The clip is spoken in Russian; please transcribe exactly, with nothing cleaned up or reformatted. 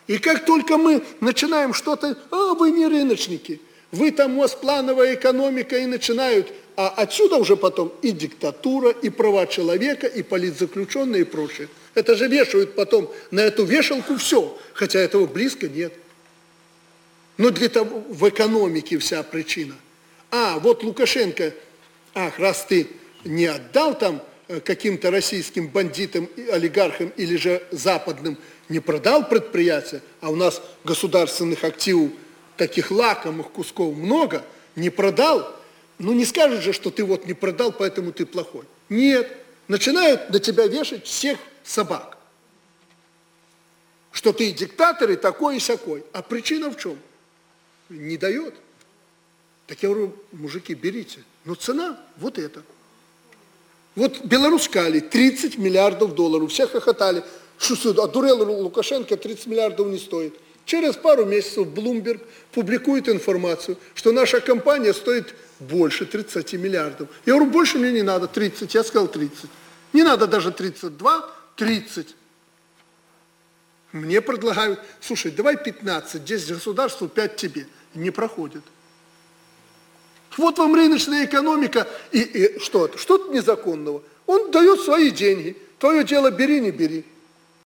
И как только мы начинаем что-то, а вы не рыночники, вы там мосплановая экономика, и начинают, а отсюда уже потом и диктатура, и права человека, и политзаключенные, и прочее. Это же вешают потом на эту вешалку все, хотя этого близко нет. Но для того в экономике вся причина. А, вот Лукашенко, ах, раз ты не отдал там каким-то российским бандитам, олигархам или же западным, не продал предприятие, а у нас государственных активов, таких лакомых кусков много, не продал, ну не скажешь же, что ты вот не продал, поэтому ты плохой. Нет, начинают на тебя вешать всех собак. Что ты диктатор и такой и сякой. А причина в чем? Не дает. Так я говорю, мужики, берите. Но цена вот эта. Вот Беларусь-Кали, тридцать миллиардов долларов. Все хохотали. Что, одурел Лукашенко, тридцать миллиардов не стоит. Через пару месяцев Bloomberg публикует информацию, что наша компания стоит больше тридцати миллиардов. Я говорю, больше мне не надо, тридцать. Я сказал тридцать. Не надо даже тридцать два, тридцать. Мне предлагают, слушай, давай пятнадцать, десять государству, пять тебе. Не проходит. Вот вам рыночная экономика. И, и что это? Что тут незаконного? Он дает свои деньги. Твое дело, бери, не бери.